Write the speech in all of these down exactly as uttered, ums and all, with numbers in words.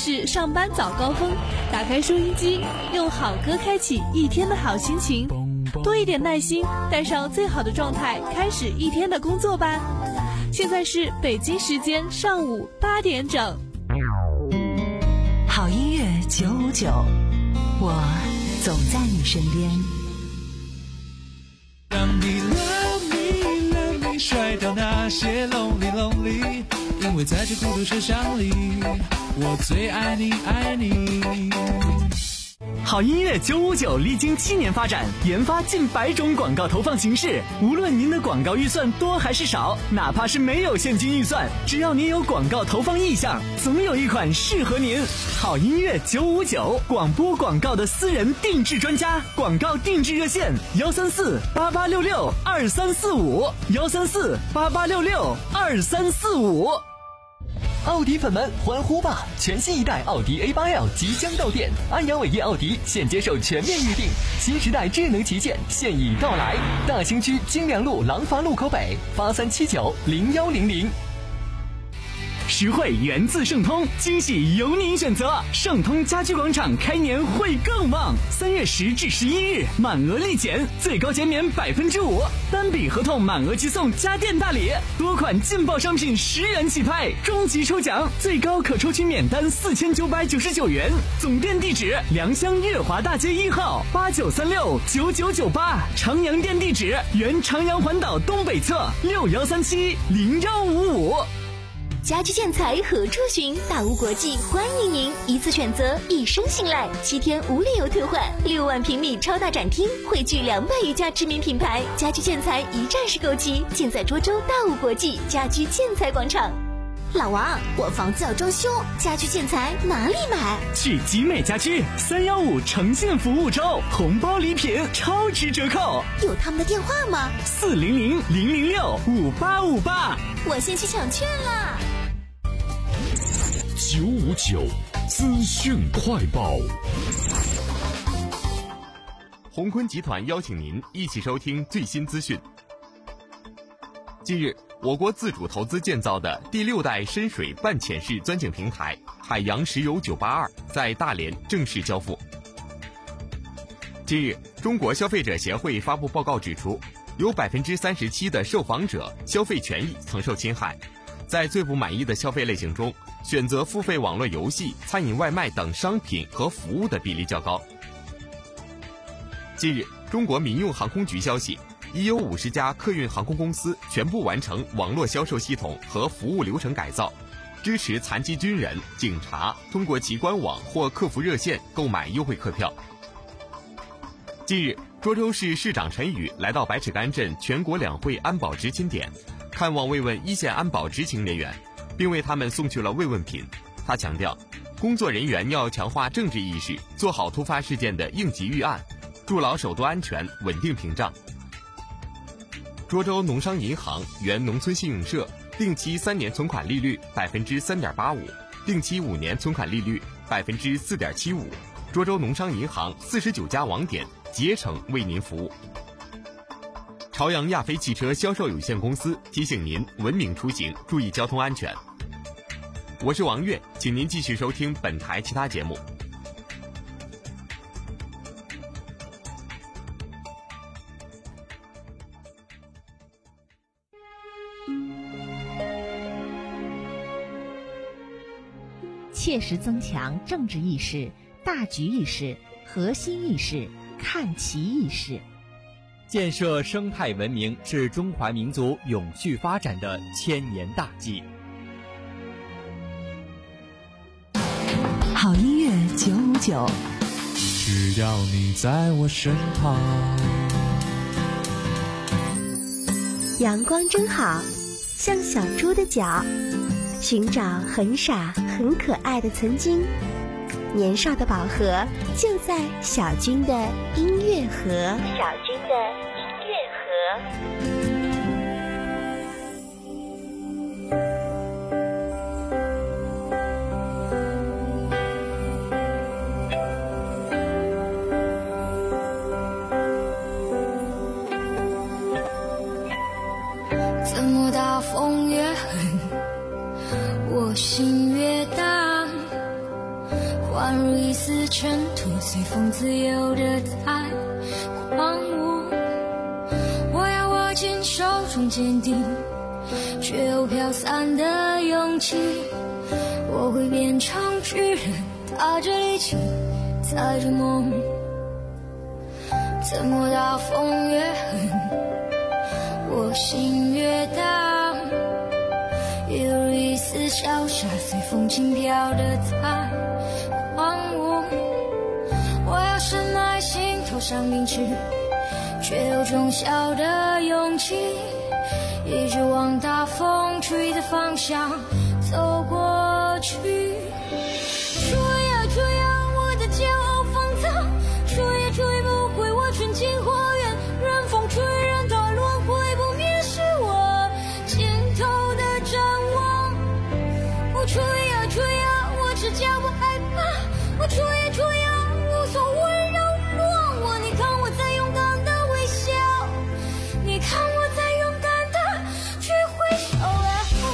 是上班早高峰，打开收音机，用好歌开启一天的好心情，多一点耐心，带上最好的状态，开始一天的工作吧。现在是北京时间上午八点整。 好音乐九五九，我总在你身边。 让你 love me love me 甩掉那些 lonely lonely， 因为在这孤独车厢里，我最爱你爱你。 好音乐九五九历经七年发展，研发近百种广告投放形式。无论您的广告预算多还是少，哪怕是没有现金预算，只要您有广告投放意向，总有一款适合您。好音乐九五九，广播广告的私人定制专家，广告定制热线幺三四八八六六二三四五幺三四八八六六二三四五。 奥迪粉们欢呼吧！全新一代奥迪 A 八 L 即将到店，安阳伟业奥迪现接受全面预定，新时代智能旗舰现已到来。大兴区金良路廊坊路口北，八三七九零幺零零。 实惠源自盛通，惊喜由您选择。盛通家居广场开年会更旺，三月十至十一日满额立减，最高减免百分之五，单笔合同满额即送家电大礼，多款劲爆商品十元起拍，终极抽奖最高可抽取免单四千九百九十九元。总店地址：良乡悦华大街一号八九三六九九九八，长阳店地址：原长阳环岛东北侧六幺三七零幺五五。 家居建材何处寻？大屋国际欢迎您，一次选择，一生信赖，七天无理由退换，六万平米超大展厅，汇聚两百余家知名品牌，家居建材一站式购齐，建在涿州大屋国际家居建材广场。老王，我房子要装修，家居建材哪里买？ 去集美家居，三幺五诚信服务周，红包礼品超值折扣。 有他们的电话吗？ 四零零零零六五八五八。 我先去抢券啦。 九五九资讯快报。 鸿坤集团邀请您一起收听最新资讯。近日，我国自主投资建造的第六代深水半潜式钻井平台海洋石油九八二在大连正式交付。近日，中国消费者协会发布报告指出，有 百分之三十七 的受访者消费权益曾受侵害，在最不满意的消费类型中，选择付费网络游戏、餐饮外卖等商品和服务的比例较高。近日，中国民用航空局消息，已有五十家客运航空公司全部完成网络销售系统和服务流程改造，支持残疾军人、警察通过其官网或客服热线购买优惠客票。近日，涿州市市长陈宇来到百尺竿镇全国两会安保执勤点，看望慰问一线安保执勤人员，并为他们送去了慰问品。他强调，工作人员要强化政治意识，做好突发事件的应急预案，筑牢首都安全稳定屏障。涿州农商银行原农村信用社定期三年存款利率百分之三点八五，定期五年存款利率百分之四点七五。涿州农商银行四十九家网点竭诚为您服务。朝阳亚飞汽车销售有限公司提醒您文明出行，注意交通安全。我是王悦，请您继续收听本台其他节目。 切实增强政治意识、大局意识、核心意识、看齐意识， 建设生态文明是中华民族永续发展的千年大计。 好音乐九五九， 只要你在我身旁。 阳光真好，像小猪的脚，寻找很傻很可爱的曾经。年少的宝盒就在小军的音乐盒。小军的音乐盒。 怎么大风越狠，我心越大。 宛如一丝尘土，随风自由的在狂舞。我要握紧手中坚定却又飘散的勇气，我会变成巨人，踏着力气，载着梦，怎么大风越狠，我心越大，有一丝潇洒，随风轻飘的在狂舞。我要深埋心头上凝视，却有种小的勇气，一直往大风吹的方向走过去。吹呀吹呀，我的骄傲放纵，吹也吹不回我纯净花园，任风吹，任它轮回不灭，是我尽头的展望。我吹呀吹呀，我只叫不害怕，我吹呀吹呀，无所谓扰乱我。你看我在勇敢的微笑，你看我在勇敢的去挥手啊。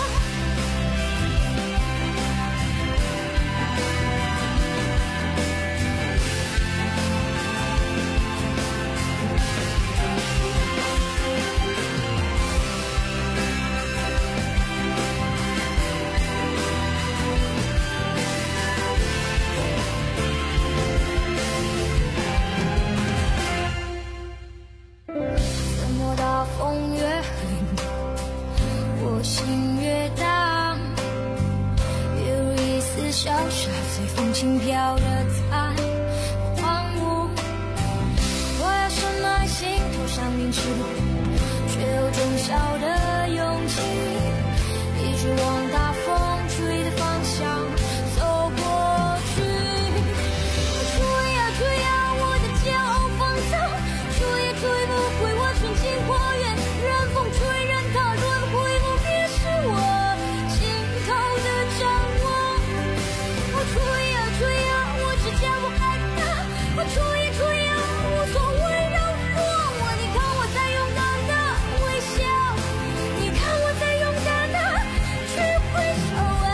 怎么大风越狠，我心越大，有一丝潇洒，随风轻飘的在狂舞。我要深埋心头上凝视，却有种小的勇气，一直往大风吹的方向走过去。吹呀吹呀，我的骄傲放纵，吹也吹不回我纯净花园，任风吹，任它轮回不灭，是我尽头的展望。我吹呀吹呀，我只叫不害怕，我吹呀吹呀，无所谓扰乱我。你看我在勇敢的微笑，你看我在勇敢的去挥手啊。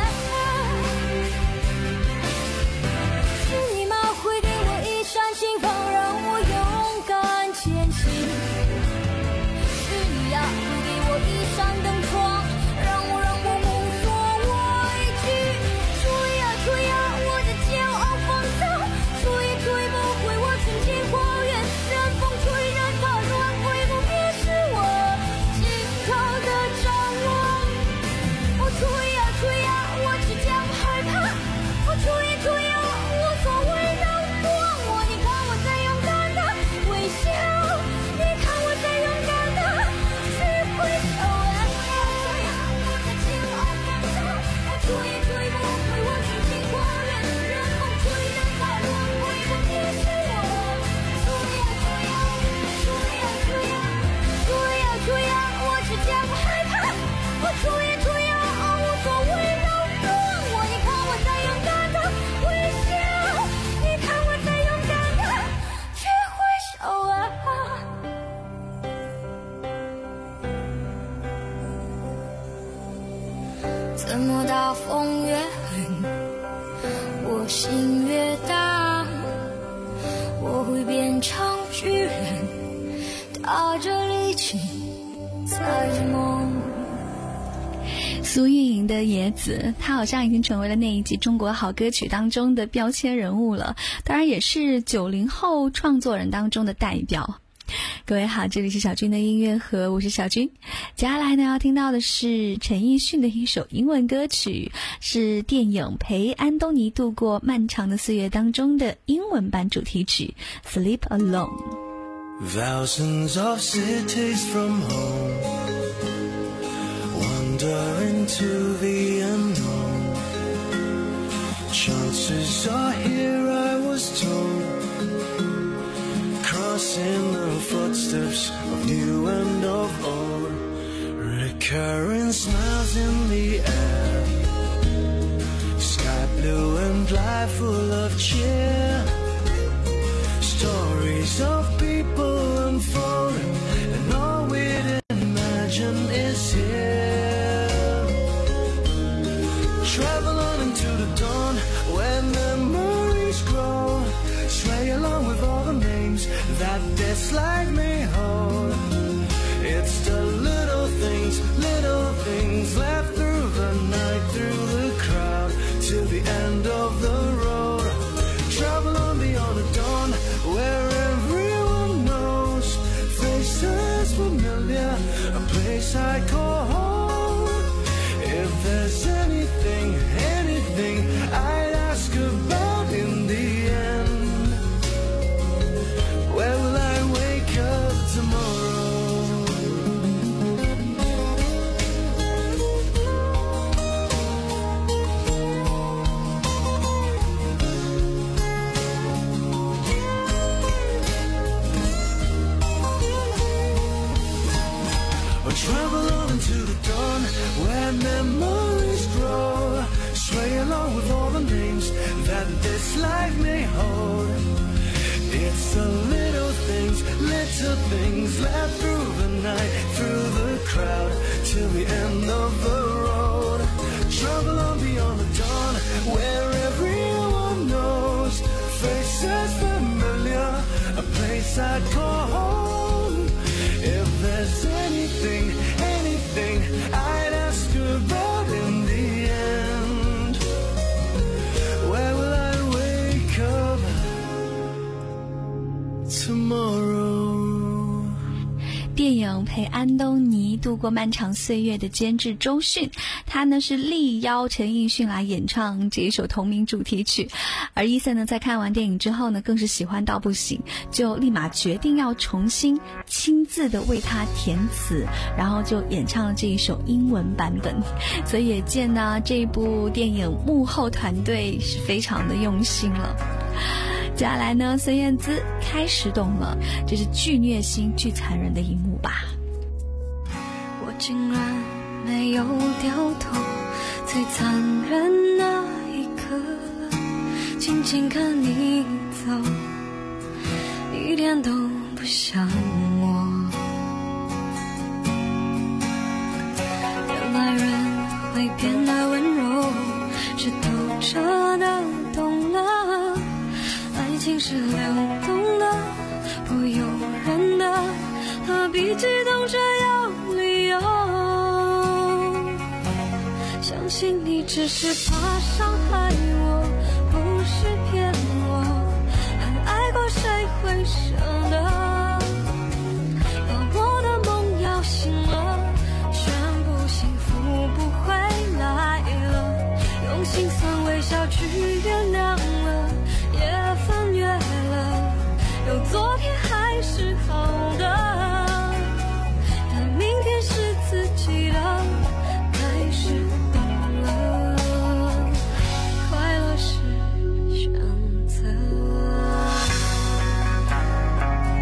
是你吗？会给我一扇心房，让我勇敢前行。是你呀，会给我一扇灯窗，让我让我无所畏惧。吹呀吹呀，我的骄傲放纵，吹也吹不回我纯净花园，任风吹，任它轮回不灭，是我尽头的展望。我吹呀吹呀，我只叫不害怕，我吹呀吹呀，无所谓扰乱我。你看我在勇敢的微笑，你看我在勇敢的去挥手啊。我的骄傲放纵，我吹也吹不回我纯净花园，任风吹，任它轮回不灭，是我吹呀吹呀，吹呀吹呀，吹呀吹呀，我只叫不害怕，我吹呀吹呀，无所谓扰乱我。你看我在勇敢的微笑，你看我在勇敢的去挥手啊。怎么大风越狠，我心越大，我会变成巨人，踏着力气，载着梦。 苏运莹的野子，她好像已经成为了那一季中国好歌曲当中的标签人物了，当然也是九零后创作人当中的代表。各位好，这里是小军的音乐盒，我是小军。接下来呢，要听到的是陈奕迅的一首英文歌曲，是电影《陪安东尼度过漫长的岁月》当中的英文版主题曲 Sleep Alone。Thousands of cities from home, wander into the unknown. Chances are here I was told.Crossing the footsteps of new and of old, recurring smiles in the air, sky blue and life full of cheer, stories of people unfolding, and all we'd imagine is here. Travel on into the dawn, where memories call home. If there's anything, anything I'd ask about in the end, where will I wake up tomorrow? Travel on into the dawn where memories grow, sway along with all the names that this life may hold. It's the little things, little things left through the night, through the crowd, till the end of the road. Travel on beyond the dawn where everyone knows, faces familiar, a place I'd call home. If there's anything, anything I'd ask about in the end, where will I wake up tomorrow? 电影陪安东尼度过漫长岁月的监制周迅，他呢是力邀陈奕迅来演唱这一首同名主题曲，而伊森呢在看完电影之后呢更是喜欢到不行，就立马决定要重新亲自的为他填词，然后就演唱了这一首英文版本，所以也见呢这部电影幕后团队是非常的用心了。接下来呢，孙燕姿开始懂了，这是巨虐心、巨残忍的一幕吧。 我竟然没有掉头，最残忍那一刻，静静看你走，一点都不像我。原来人会变得温柔，是透彻的懂了。爱情是流动的，不由人的，何必激动着有理由？相信你只是怕伤害我，不是骗我，很爱过谁会舍得？把我的梦摇醒了，全部幸福不回来了，用心酸微笑去原谅了，也翻越了，有昨天还是好的，但明天是自己的，开始懂了，快乐是选择。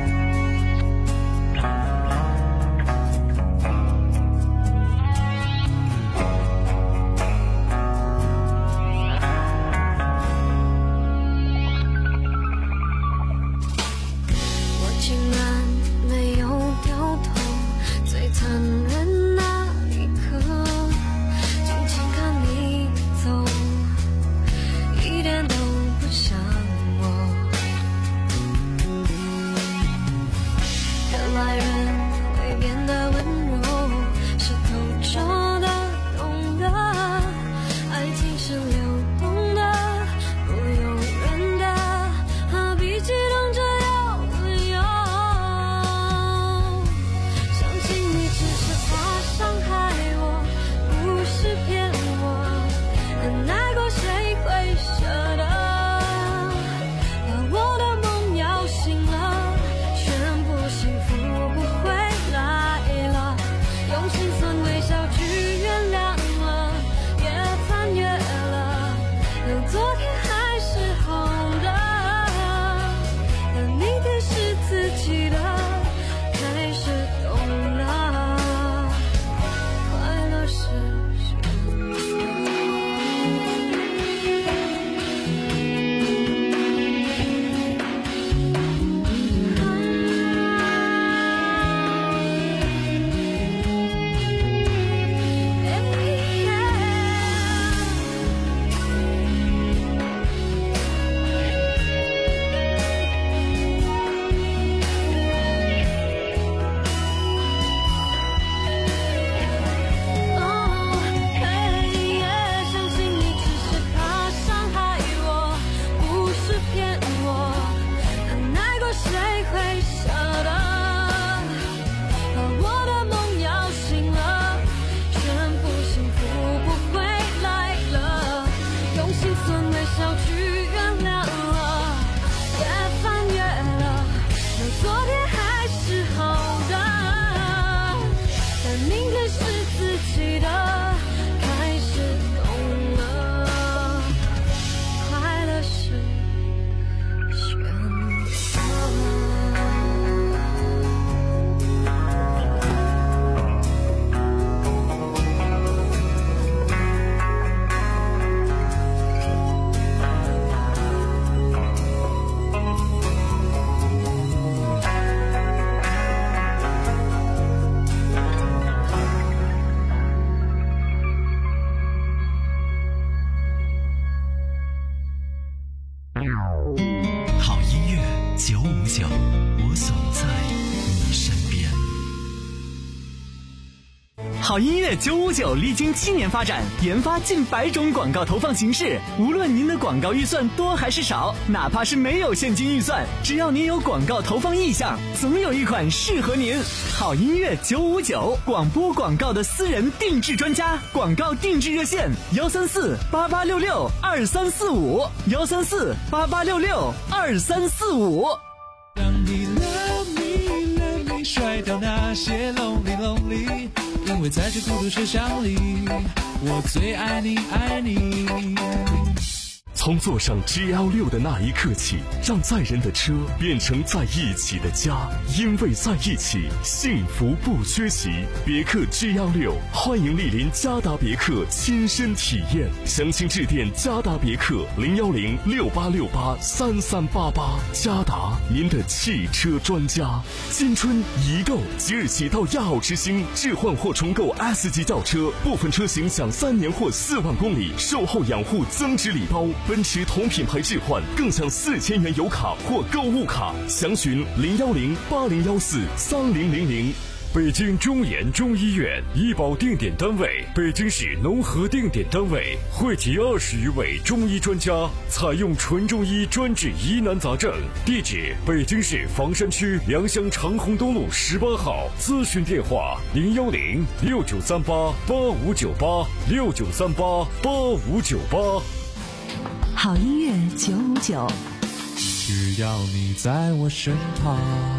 好音乐九五九历经七年发展，研发近百种广告投放形式。无论您的广告预算多还是少，哪怕是没有现金预算，只要您有广告投放意向，总有一款适合您。好音乐九五九，广播广告的私人定制专家，广告定制热线：幺三四八八六六二三四五，幺三四八八六六二三四五。 让你 love me love me 甩掉那些 lonely lonely， 因为在这孤独车厢里，我最爱你爱你。 从坐上 G L 六 的那一刻起，让载人的车变成在一起的家，因为在一起，幸福不缺席。别克 G L 六，欢迎莅临嘉达别克亲身体验，详情致电嘉达别克零幺零六八六八三三八八。嘉达，您的汽车专家。新春一购，即日起到亚奥之星置换或重购 S 级轿车，部分车型享三年或四万公里售后养护增值礼包。奔驰同品牌置换更享四千元油卡或购物卡，详询零幺零八零幺四三零零零。 北京中研中医院医保定点单位，北京市农合定点单位，汇集二十余位中医专家，采用纯中医专治疑难杂症。地址：北京市房山区良乡长虹东路十八号。咨询电话：零幺零六九三八八五九八六九三八八五九八。 好音乐九五九， 只要你在我身旁。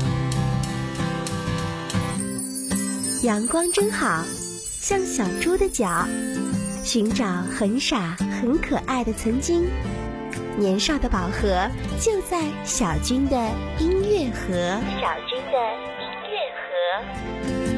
阳光真好，像小猪的脚，寻找很傻很可爱的曾经。年少的宝盒就在小军的音乐盒。小军的音乐盒。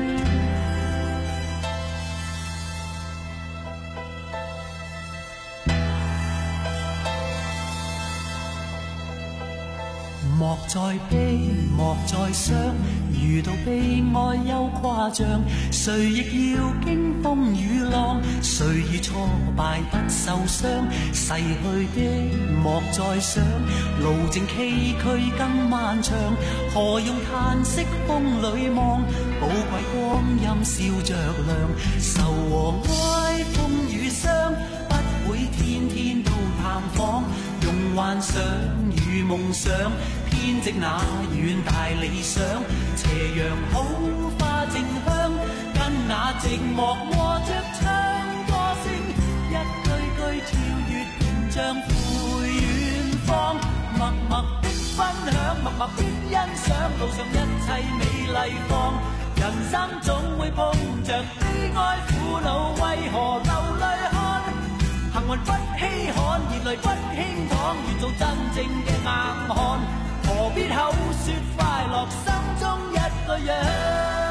莫再悲，莫再傷，遇到悲哀又誇張，誰亦要經風雨浪，誰遇挫敗不受傷，逝去的莫再想，路正崎嶇更漫長，何用嘆息風裏望，寶貴光陰笑着亮，愁和哀風雨傷，不會天天都探訪，用幻想與夢想編織那遠大理想，斜陽好花正香，跟那寂寞和着唱歌聲，一句句跳躍屏障赴遠方，默默的分享，默默的欣賞，路上一切美麗放，人生總會碰着悲哀苦惱，為何流淚看？幸運不稀罕，熱淚不輕淌，願做真正嘅硬漢，何必口說快樂，心中一個樣。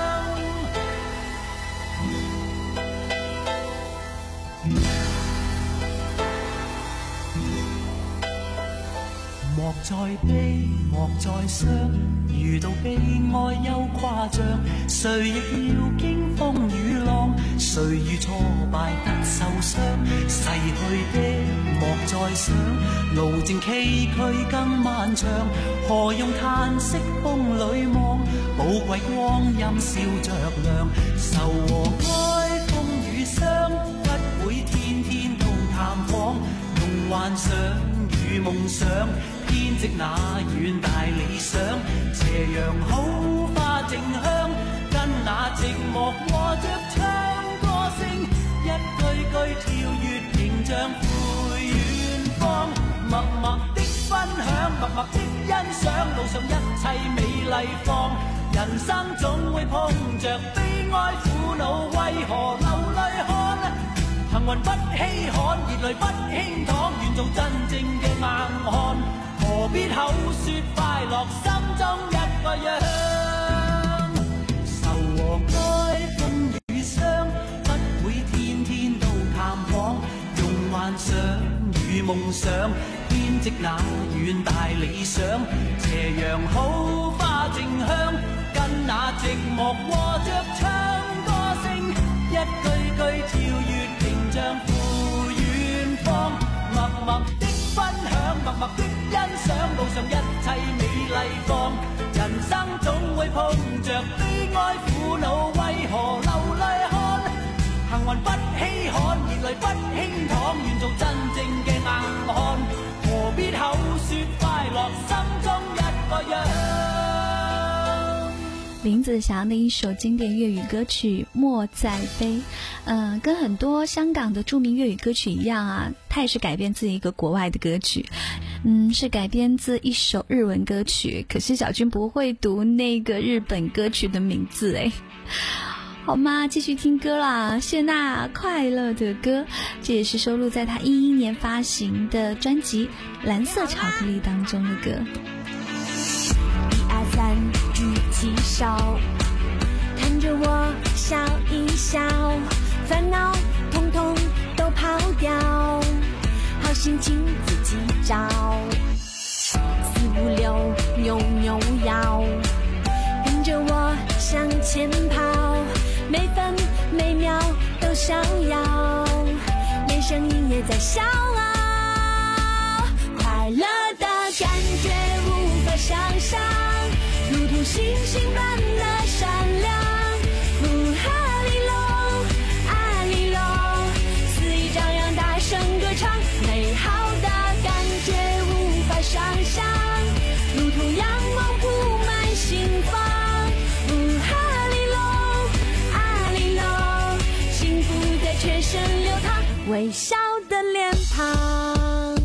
莫再悲，莫再傷，遇到悲哀又誇張，誰亦要經風雨浪，誰遇挫敗不受傷，逝去的莫再想，路正崎嶇更漫長，何用嘆息風裏望，寶貴光陰笑着亮，愁和哀風雨傷，不會天天都探訪，用幻想與夢想編織那遠大理想，斜陽好花正香，跟那寂寞和着唱歌聲，一句句跳躍屏障赴遠方，默默的分享，默默的欣賞，路上一切美麗放，人生總會碰着悲哀苦惱，為何流淚看？幸運不稀罕，熱淚不輕淌，願做真正嘅硬漢，何必口說快樂，心中一個樣。愁和哀風雨傷，不會天天都探訪，用幻想與夢想編織那遠大理想，斜陽好花正香，跟那寂寞和着唱歌聲，一句句跳躍屏障赴遠方，默默的分享，默默的欣賞，路上一切美麗放，人生總會碰着悲哀苦惱，為何流淚看？ 汗不稀罕，熱淚不輕淌，願做真正嘅硬漢，何必口說快樂，心中一個樣。 林子祥的一首经典粤语歌曲《莫再悲》，嗯、呃，跟很多香港的著名粤语歌曲一样啊，它也是改编自一个国外的歌曲，嗯，是改编自一首日文歌曲。可是小军不会读那个日本歌曲的名字诶。好吗？继续听歌啦，谢娜快乐的歌，这也是收录在她一一年发行的专辑《蓝色巧克力》当中的歌。 一二三，举起手，看着我笑一笑，烦恼统统都抛掉，好心情自己找，四五六扭扭腰，跟着我向前跑，每分每秒都想要，连声音也在笑傲，快乐的感觉无法想象，如同星星般的闪亮，呜哈利隆阿利隆，肆意张扬大声歌唱，美好的感觉无法想象，如同阳光铺满心房，呜哈利隆阿利隆，幸福在全身流淌，微笑的脸庞。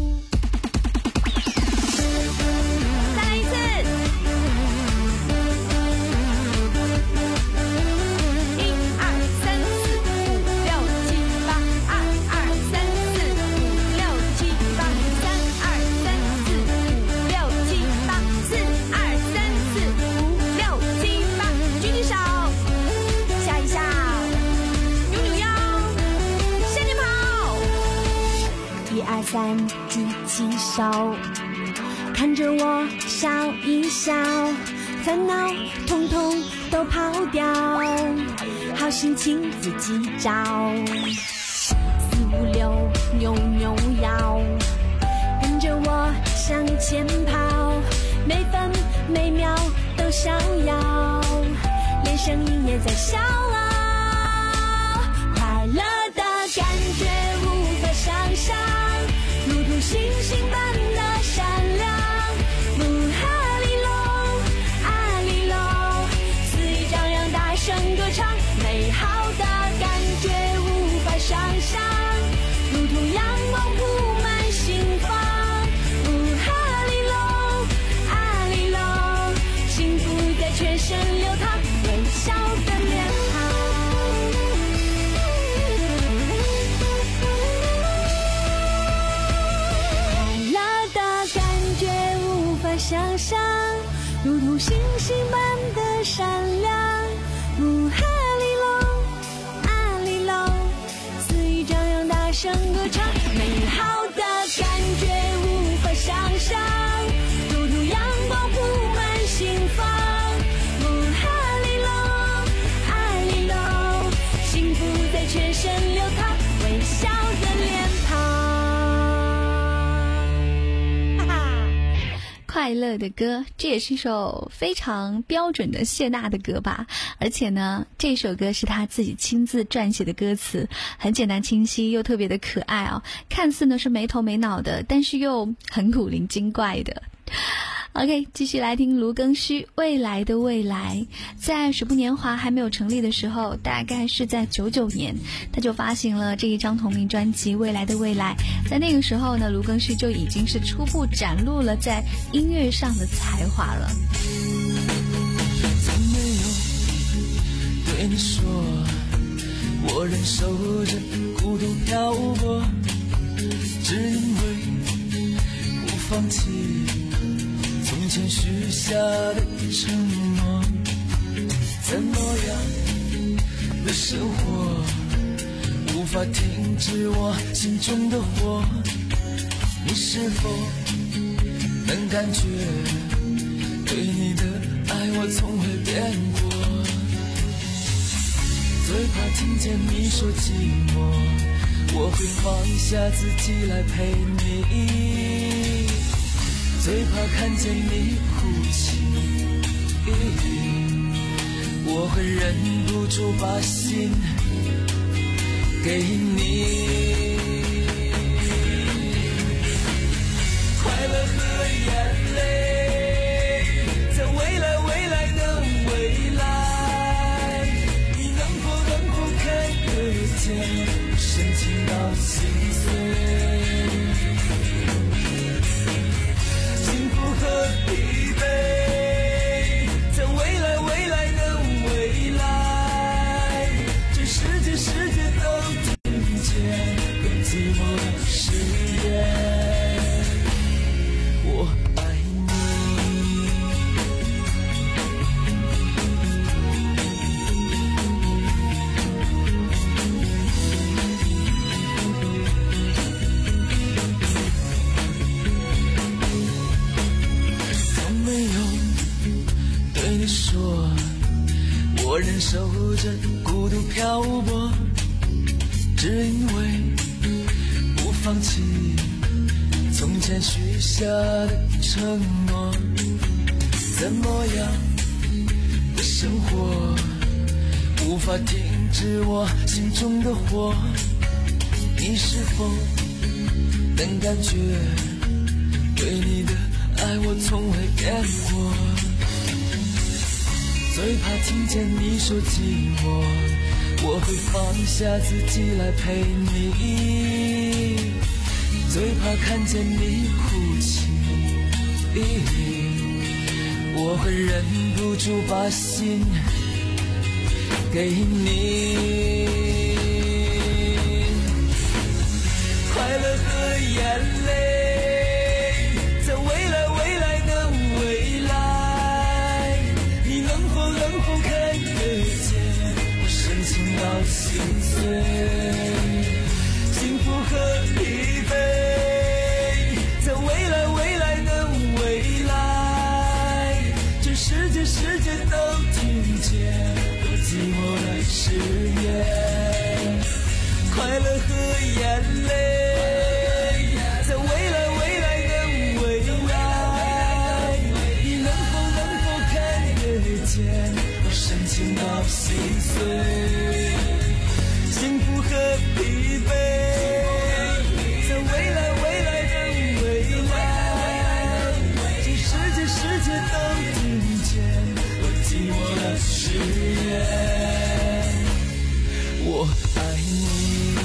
三，举起手，看着我笑一笑，烦恼统统都抛掉，好心情自己找，四五六扭扭腰，跟着我向前跑，每分每秒都想要，连声音也在笑傲，快乐的感觉无法想象，如同星星般的闪亮，呜哈利隆阿利隆，肆意张扬大声歌唱，美好的感觉无法想象，如同阳光铺满心房，呜哈利隆阿利隆，幸福在全身流淌，微笑的脸庞。想象，如同星星般的闪亮，呜哈利隆阿利隆，肆意张扬大声歌唱，美好的感觉无法想象，如同阳光铺满心房，呜哈利隆阿利隆，幸福在全身流淌，微笑的脸庞。 快乐的歌，这也是一首非常标准的谢娜的歌吧，而且呢这首歌是她自己亲自撰写的歌词，很简单清晰又特别的可爱哦，看似呢是没头没脑的，但是又很古灵精怪的。OK， 继续来听卢庚戌《未来的未来》。在水部年华还没有成立的时候，大概是在九九年，他就发行了这一张同名专辑《未来的未来》。在那个时候呢，卢庚戌就已经是初步展露了在音乐上的才华了。 从没有对你说，我忍受着孤独漂泊，只因为不放弃从前许下的承诺，怎么样的生活无法停止我心中的火，你是否能感觉对你的爱我从未变过，最怕听见你说寂寞，我会放下自己来陪你，最怕看见你哭泣，我会忍不住把心给你。快乐和眼泪，在未来未来的未来，你能否能否看得见深情到心碎，幸福和疲惫，在未来未来的未来，这世界世界都听见更寂寞的誓言。我爱你。从没有对你说，我忍受着孤独漂泊，只因为不放弃从前许下的承诺。怎么样的生活无法停止我心中的火，你是否能感觉对你的爱我从未变过，最怕听见你说寂寞，我会放下自己来陪你，最怕看见你哭泣，我会忍不住把心给你。快乐和眼泪，在未来未来的未来，你能否能否看得见我深情到心碎，幸福和疲惫，在未来未来的未来，这世界世界都听见我寂寞的誓言。快乐和眼泪，在未来未来的未来，你能否能否看得见我深情到心碎，幸福和疲惫，在未来未来的未来，这世界世界都听见我寂寞的誓言。我爱你。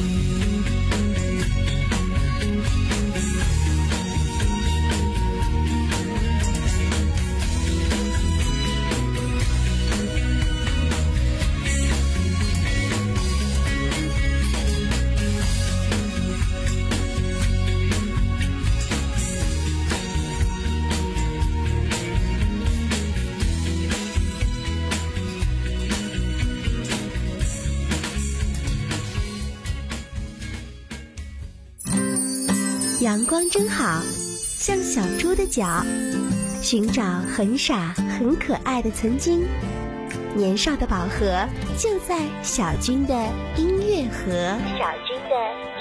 阳光真好，像小猪的脚，寻找很傻很可爱的曾经。年少的宝盒就在小军的音乐盒。小军的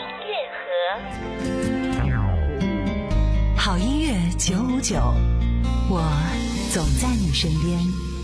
音乐盒。 好音乐九五九，我总在你身边。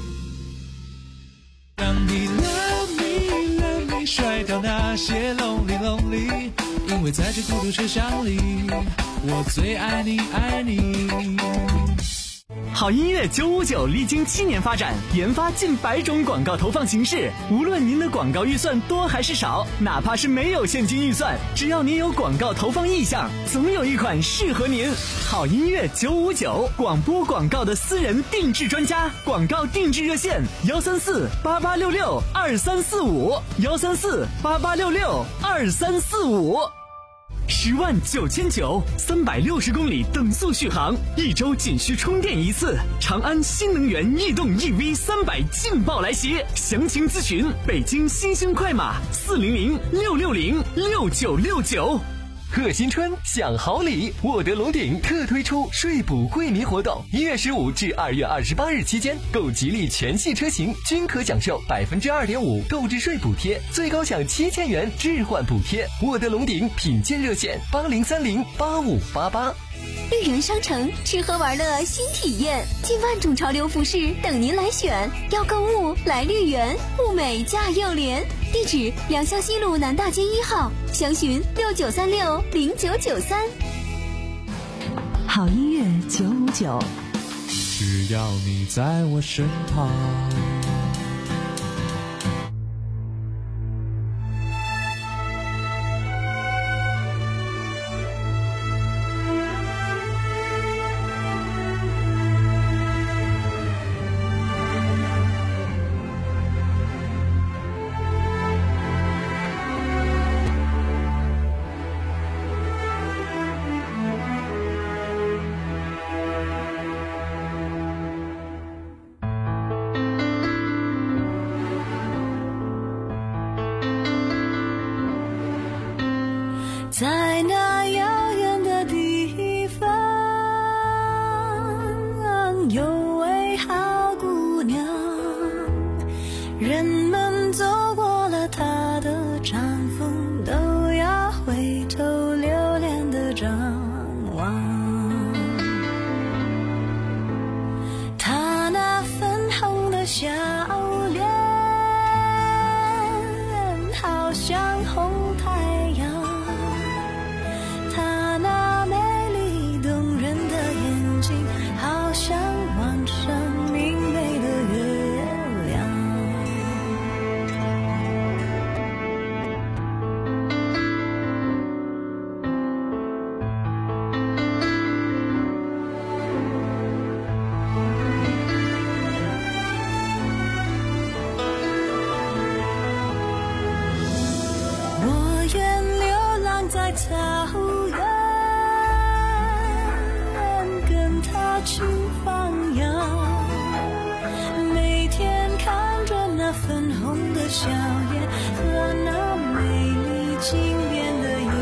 让你 love me love me， 甩掉那些 lonely lonely， 因为在这孤独车厢里，我最爱你爱你。 好音乐九五九历经七年发展，研发近百种广告投放形式。无论您的广告预算多还是少，哪怕是没有现金预算，只要您有广告投放意向，总有一款适合您。好音乐九五九，广播广告的私人定制专家，广告定制热线：幺三四八八六六二三四五，幺三四八八六六二三四五。十万九千九，三百六十公里等速续航，一周仅需充电一次。长安新能源逸动 E V 三百劲爆来袭，详情咨询北京新兴快马四零零六六零六九六九。 贺新春享好礼，沃德龙鼎特推出税补惠民活动，一月十五至二月二十八日期间，购吉利全系车型均可享受百分之二点五购置税补贴，最高享七千元置换补贴。沃德龙鼎品鉴热线八零三零八五八八。 绿园商城吃喝玩乐新体验，近万种潮流服饰等您来选。要购物来绿园，物美价又廉。 地址两校西路南大街一号，详询六九三六零九九三。 好音乐九五九， 只要你在我身旁。 在那遥远的地方，有位好姑娘，人们走过了她的帐篷，都要回头留恋的张望。她那粉红的笑脸，好像红太阳。好像晚上明媚的月亮。我愿流浪在草原，去放羊，每天看着那粉红的笑颜和那美丽经典的衣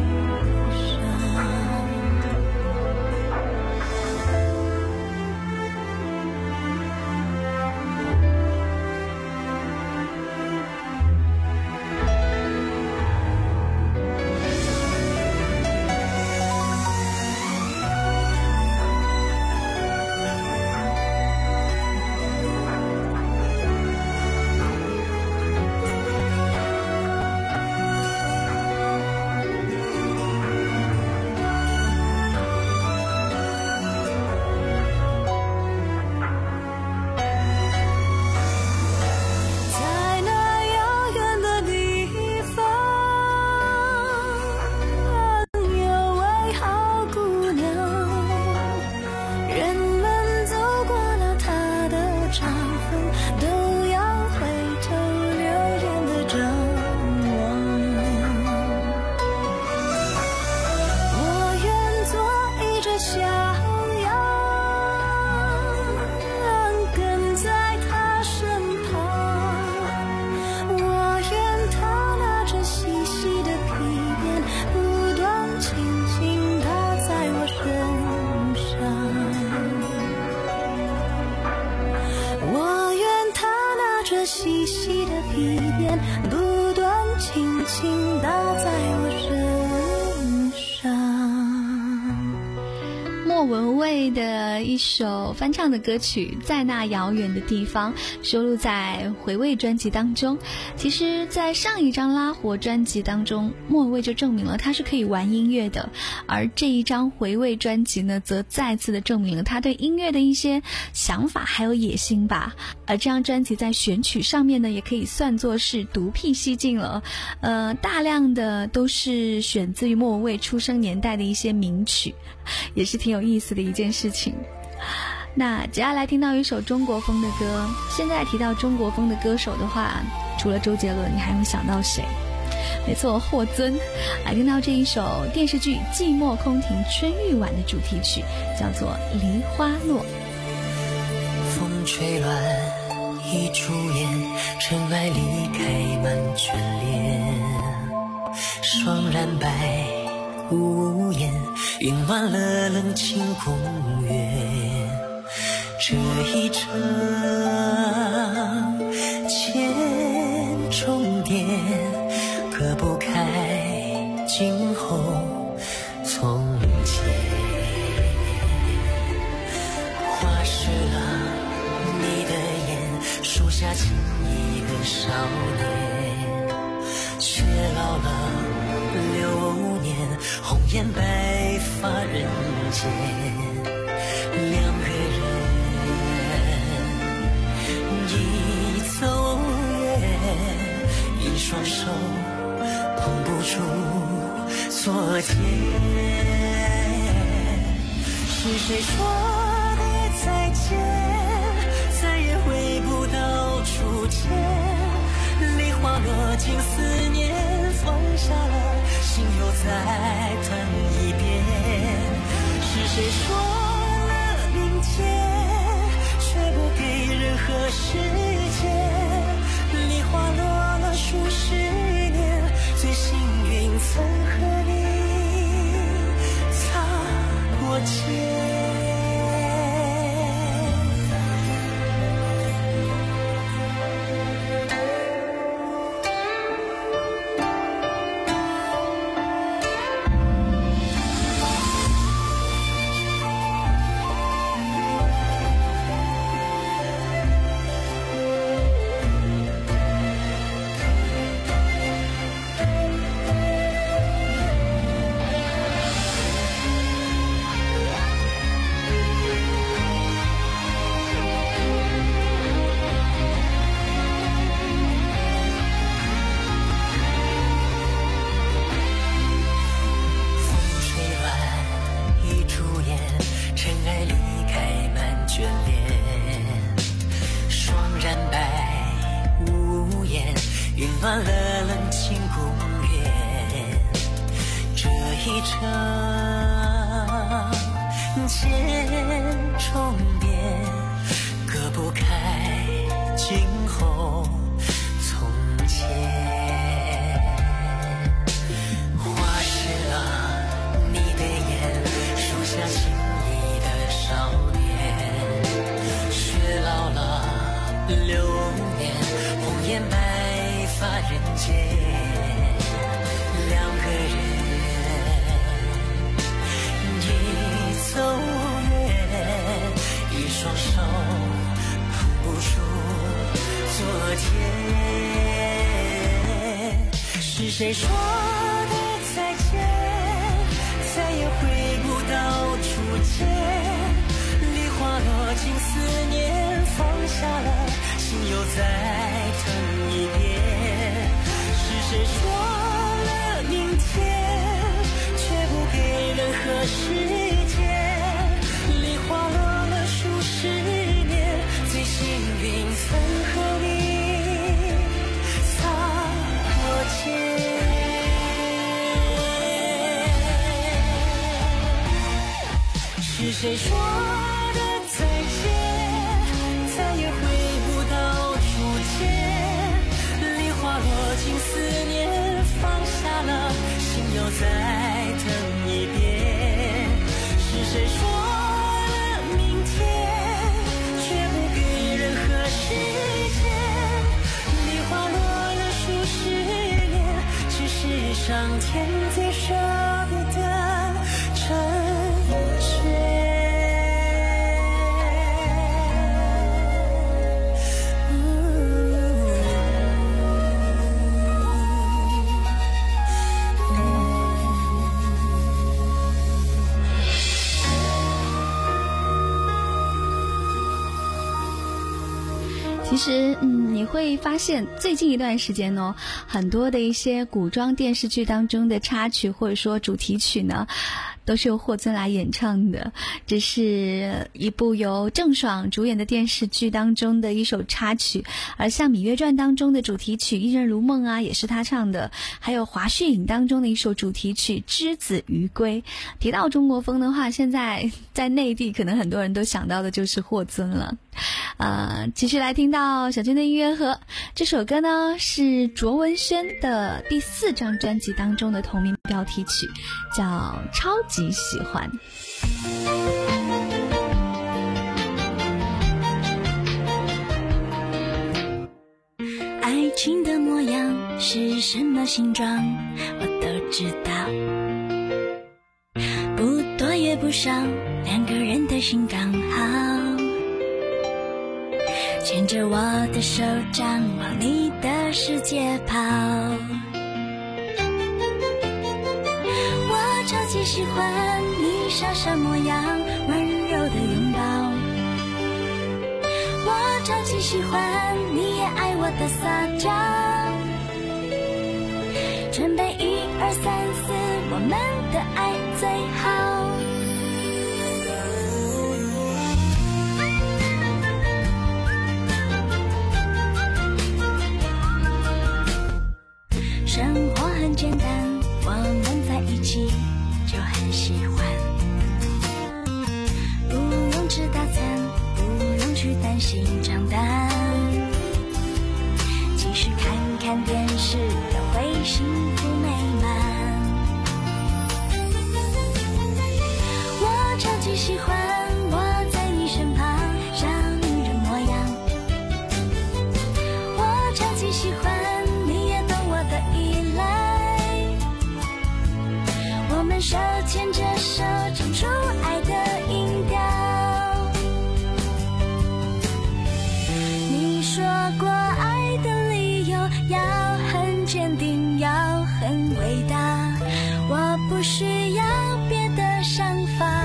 细细的皮鞭不断轻轻打在我身上。 莫文蔚的一首翻唱的歌曲《在那遥远的地方》收录在回味专辑当中。其实在上一张拉活专辑当中，莫文蔚就证明了他是可以玩音乐的，而这一张回味专辑呢，则再次的证明了他对音乐的一些想法还有野心吧。而这张专辑在选曲上面呢，也可以算作是独辟蹊径了，呃，大量的都是选自于莫文蔚出生年代的一些名曲，也是挺有意思的一件事情。那接下来听到一首中国风的歌，现在提到中国风的歌手的话，除了周杰伦，你还会想到谁？没错，霍尊。来听到这一首电视剧《寂寞空庭春欲晚》的主题曲，叫做《梨花落》。 风吹乱一株烟，尘埃离开满眷恋，霜染白屋檐，晕乱了冷清公园。这一程千重叠，隔不开今后从前。花湿了你的眼，树下情一个少年， 了流年，红颜白发人间，两个人一走远，一双手碰不出昨天。是谁说的再见，再也回不到初见，梨花落尽思念，放下了心又再疼一遍。是谁说了明天，却不给任何时间，梨花落了数十年，最幸运曾和你擦过肩。暖了冷清公园，这一程千重变，隔不开今后从前。花湿了你的眼，树下情意的少年，雪老了流年，红颜白发人间，两个人一走远，一双手碰不出昨天。是谁说的再见，再也回不到初见，梨花落尽思念，放下了心又再疼一遍。谁说了明天，却不给任何时间，梨花落了数十年，最幸运曾和你擦过肩。是谁说的再见，再也回不到初见，梨花落尽思念，放下了心又再等一遍。是谁说了明天，却不给任何时间，梨花落了数十年，只是上天最舍不得成全。 其实，嗯，你会发现最近一段时间呢，很多的一些古装电视剧当中的插曲或者说主题曲呢，都是由霍尊来演唱的。这是一部由郑爽主演的电视剧当中的一首插曲，而像《芈月传》当中的主题曲《一人如梦》啊，也是他唱的。还有《华胥引》当中的一首主题曲《之子于归》。提到中国风的话，现在在内地可能很多人都想到的就是霍尊了。呃，继续来听到小军的音乐盒，这首歌呢是卓文萱的第四张专辑当中的同名标题曲，叫《超级喜欢》。 爱情的模样是什么形状，我都知道，不多也不少，两个人的心刚好。牵着我的手掌往你的世界跑， 喜欢你傻傻模样，温柔的拥抱。我超级喜欢你也爱我的撒娇。准备一二三四，我们的爱最好。生活很简单，我们在一起就很喜欢。不用吃大餐，不用去担心账单，即使看看电视都会幸福美满。我超级喜欢我在你身旁像女人模样。我超级喜欢你也懂我的依赖。我们手牵着手唱出爱的音调。你说过爱的理由要很坚定，要很伟大，我不需要别的想法。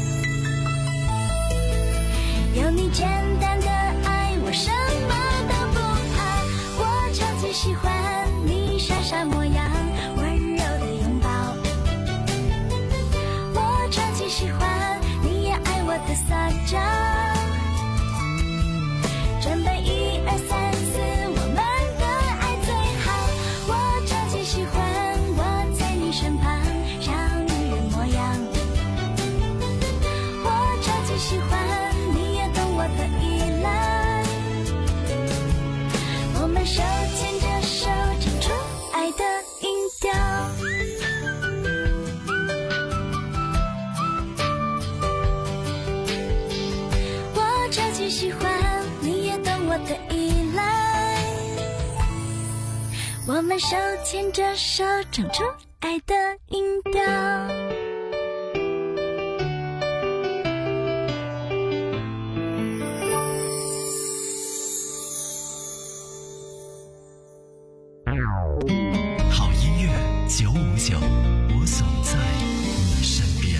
有你简单的爱，我什么都不怕。我超级喜欢你傻傻模样，温柔的拥抱。我超级喜欢你也爱我的撒娇。准备一二三四，我们的爱最好。我超级喜欢我在你身旁像女人模样。我超级喜欢你也懂我的依赖。我们手牵着手唱出爱的音调。我超级喜欢你也懂我的依赖。我们手牵着手唱出爱的音调。 好音乐九五九，我总在你身边。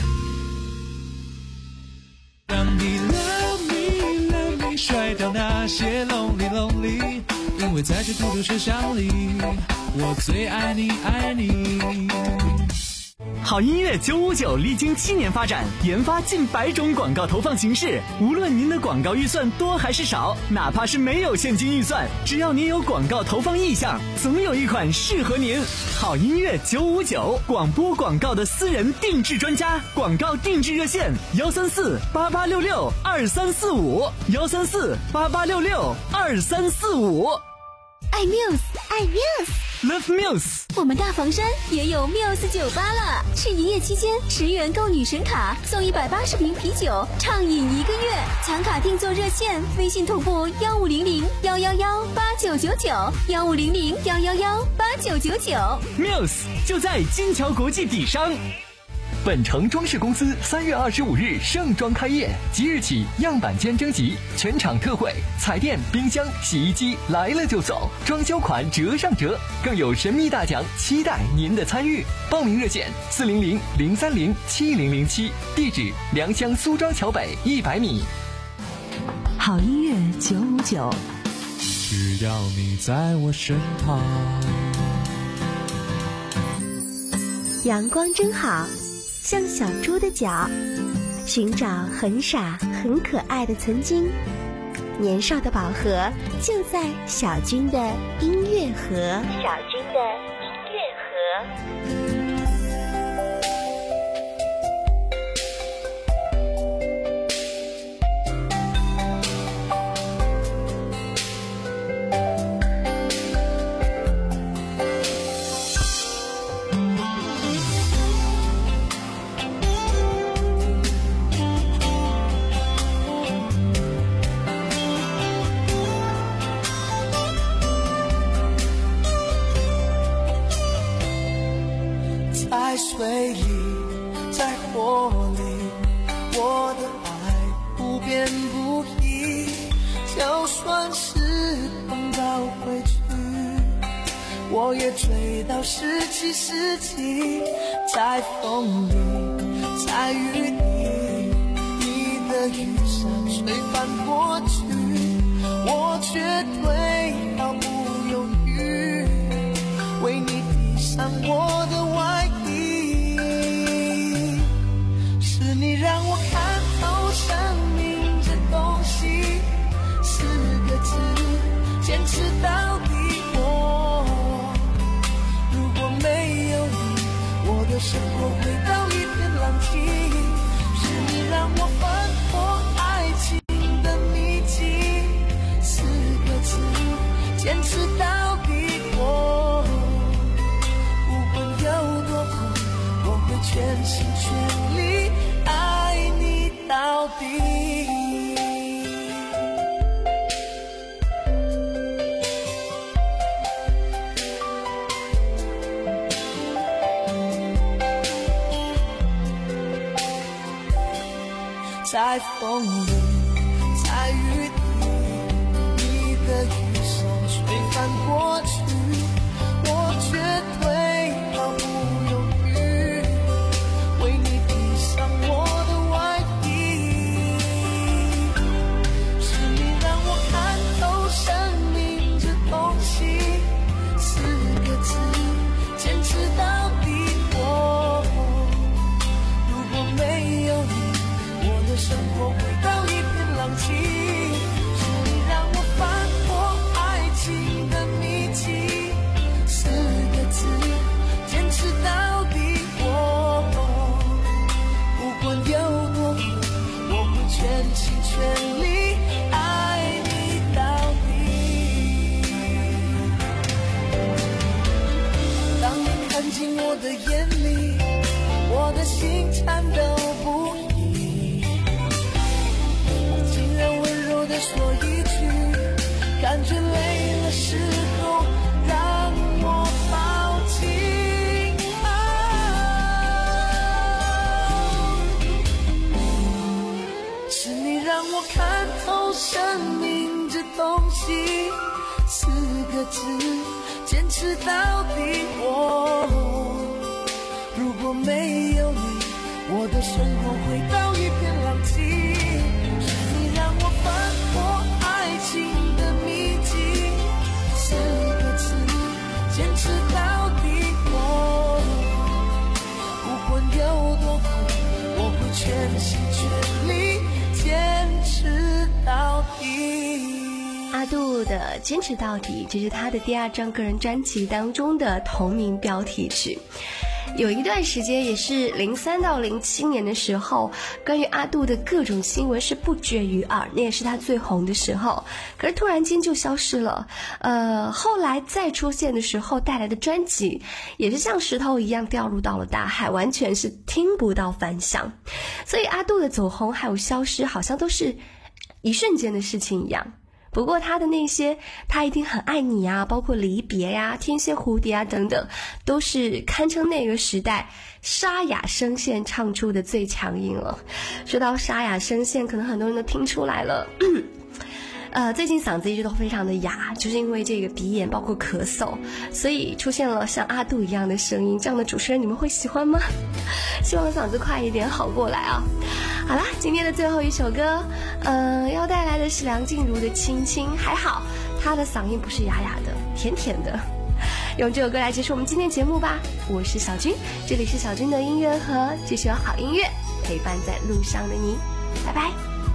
让你 love me love me， 甩掉那些 lonely lonely， 因为在这孤独车厢里，我最爱你爱你。 好音乐九五九历经七年发展，研发近百种广告投放形式。无论您的广告预算多还是少，哪怕是没有现金预算，只要您有广告投放意向，总有一款适合您。好音乐九五九，广播广告的私人定制专家，广告定制热线幺三四八八六六二三四五幺三四八八六六二三四五。 爱 Muse， 爱 Muse。Love Muse， 我们大房山也有 Muse 酒吧了。是营业期间，十元购女神卡，送一百八十瓶啤酒，畅饮一个月。抢卡订座热线：微信同步幺五零零幺幺幺八九九九幺五零零幺幺幺八九九九。 Muse 就在金桥国际底商。 本城装饰公司三月二十五日盛装开业，即日起样板间征集，全场特惠，彩电、冰箱、洗衣机来了就走，装修款折上折，更有神秘大奖，期待您的参与。报名热线四零零零三零七零零七，地址良乡苏庄桥北一百米。 好音乐九五九， 只要你在我身旁。 阳光真好，像小猪的脚，寻找很傻很可爱的曾经。年少的宝盒就在小军的音乐盒。小军的音乐盒。 在水里，在火里，我的爱不变不移。就算时光倒回去，我也追到十七世纪。在风里， 在雨滴，你的雨伞吹翻过去，我却退毫不犹豫，为你披上我的外衣。是你让我看透生命这东西，四个字，坚持到底。我如果没有你，我的生活回到一片狼藉。是你让我翻破爱情的秘籍，四个字，坚持到底。我不管有多苦，我会全心全力爱你到底。在风里，在雨滴，你的雨伞吹翻过去，我却退毫不犹豫，为你披上我的外衣。是你让我看透生命这东西，四个字，坚持到底。我如果没有你，我的生活回到一片狼藉。是你让我翻破爱情的秘籍，四个字，坚持到底。我不管有多苦，我会全心全力爱你到底。当你看进我的眼里，我的心颤抖不已，竟然温柔地说一句，感觉累了时候让我抱紧。啊，是你让我看透生命这东西，四个字，坚持到底。我如果没有你，我的生活回到一片狼藉。是你让我翻破爱情的秘籍，四个字，坚持到底。我不管有多苦，我会全心全力坚持到底。 阿杜的坚持到底，这是他的第二张个人专辑当中的同名标题曲。有一段时间，也是零三到零七年的时候，关于阿杜的各种新闻是不绝于耳，那也是他最红的时候。可是突然间就消失了，呃，后来再出现的时候带来的专辑，也是像石头一样掉入到了大海，完全是听不到反响。所以阿杜的走红还有消失，好像都是一瞬间的事情一样。不过他的那些他一定很爱你啊，包括离别呀、啊、天蝎蝴蝶啊等等，都是堪称那个时代沙哑声线唱出的最强音了。说到沙哑声线，可能很多人都听出来了呃，最近嗓子一直都非常的哑，就是因为这个鼻炎包括咳嗽，所以出现了像阿杜一样的声音，这样的主持人你们会喜欢吗？希望嗓子快一点好过来啊。好啦，今天的最后一首歌呃，要带来的是梁静茹的《亲亲》，还好她的嗓音不是哑哑的，甜甜的。用这首歌来结束我们今天节目吧。我是小军，这里是小军的音乐盒，继续有好音乐陪伴在路上的你，拜拜。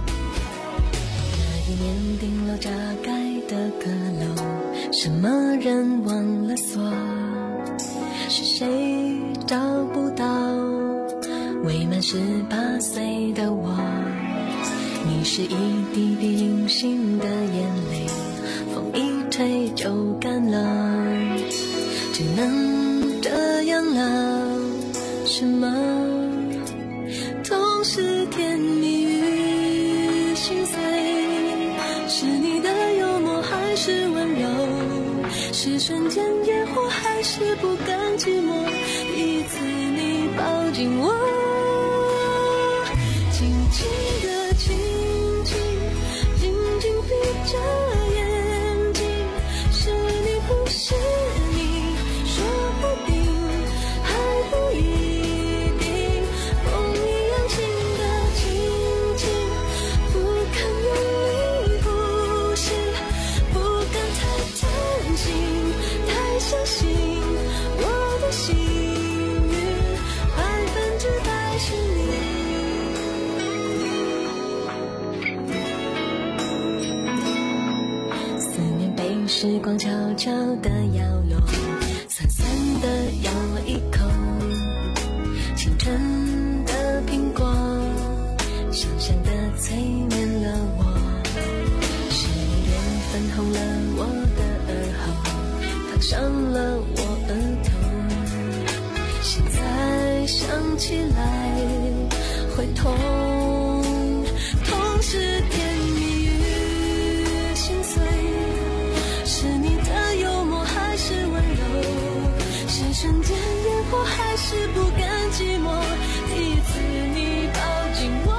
一年顶楼加盖的阁楼，什么人忘了锁？是谁找不到未满十八岁的我？你是一滴滴隐形的眼泪，风一吹就干了，只能这样了。什么总是甜蜜与心碎？是你的幽默还是温柔？是瞬间野火还是不甘寂寞？一次你抱紧我，轻轻的亲亲，紧紧闭着眼睛。是你不是你，说不定还不一定。风一时光悄悄地摇落，酸酸的咬了一口，清晨的苹果，香香的催眠了我，是你脸粉红了我的耳后，烫伤了我额头，现在想起来会痛，痛是甜蜜与心碎，是你的幽默还是温柔，是瞬间烟火还是不甘寂寞，第一次你抱紧我，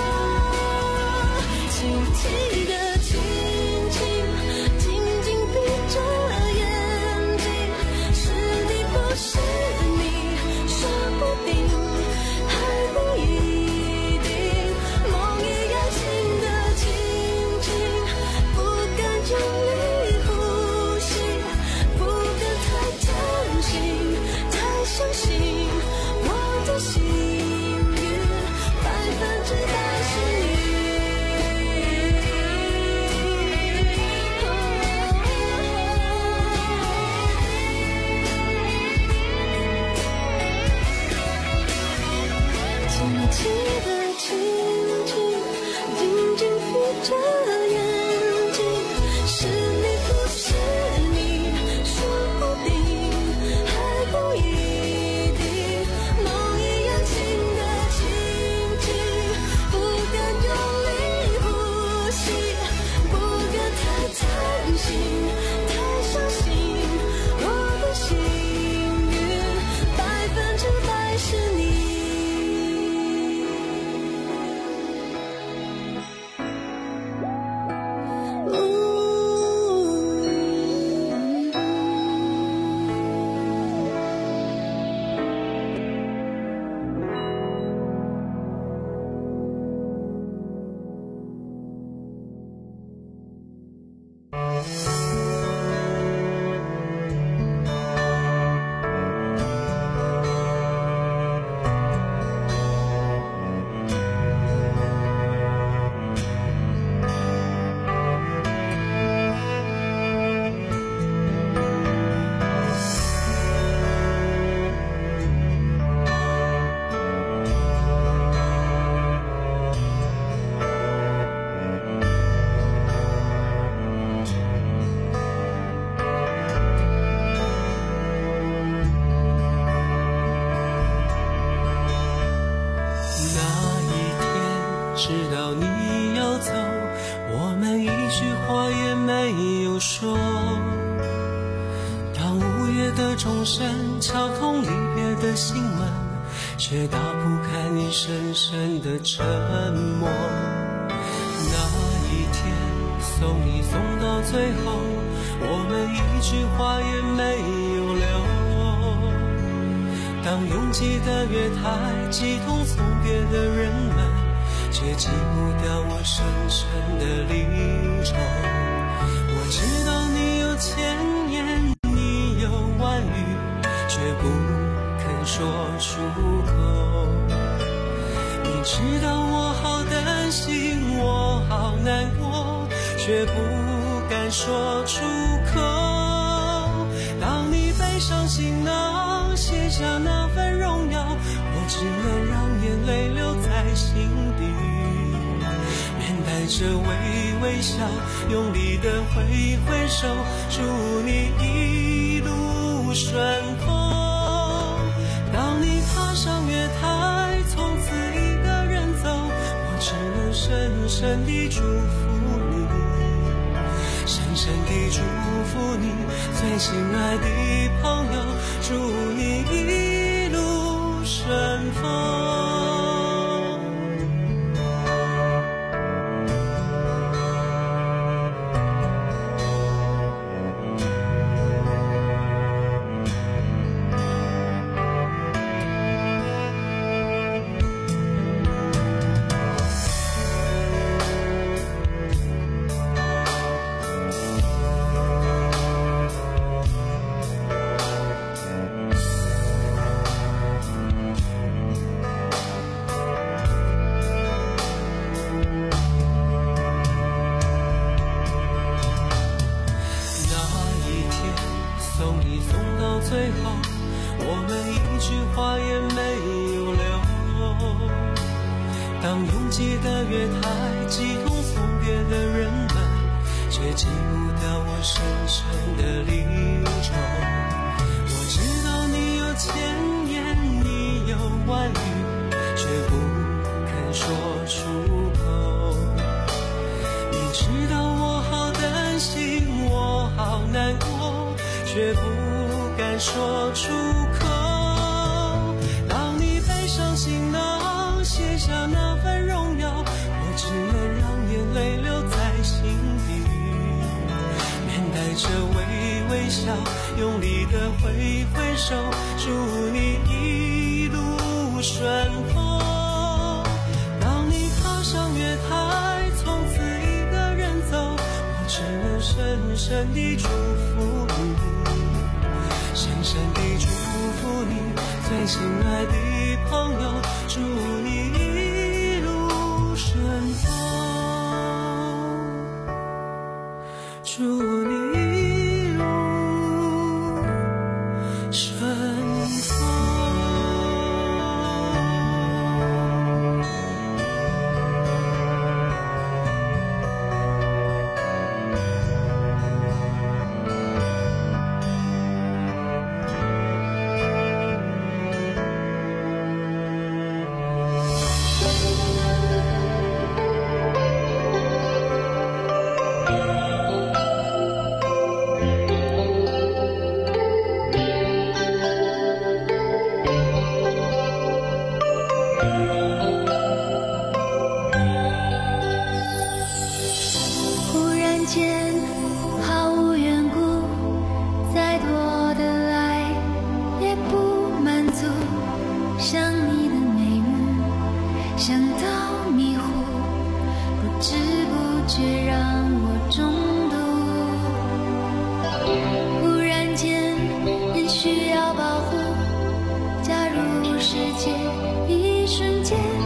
轻轻的亲亲，紧紧闭着眼睛，是你不是你，说不定还不一定，梦一样轻的轻轻，不敢用力呼吸，不敢太贪心太相信，我的幸运百分之百是你。轻轻的亲亲，紧紧闭着眼睛，是你不是你，说不定还不一定，梦一样轻的轻轻，不敢用力呼吸，不敢太贪心太相信，我的幸运百分之百是你。 知道你要走，我们一句话也没有说，当午夜的钟声敲痛离别的心门，却打不开你深深的沉默。那一天送你送到最后，我们一句话也没有留，当拥挤的月台击痛送别的人们，却挤不掉我深深的离愁。我知道你有千言，你有万语，却不肯说出口。你知道我好担心，我好难过，却不敢说出口。当你背上行囊，卸下那份荣耀，我只能让眼泪留在心底，面带着微微笑，用力的挥挥手，祝你一路顺风。当你踏上月台，从此一个人走，我只能深深地祝福你，深深地祝福你，最亲爱的朋友，祝你一路顺风。 记得月台几通送别的人们，却记不得我深深的离愁。我知道你有千言，你有万语，却不肯说出口。你知道我好担心，我好难过，却不敢说出口。当你背上行囊，卸下那份荣耀，我只能让眼泪留在心底，面带着微微笑，用力的挥挥手，祝你一路顺风。当你踏上月台，从此一个人走，我只能深深地祝福你，深深地祝福你，最亲爱的朋友，祝你一路顺风，祝你一路顺风。 世界一瞬间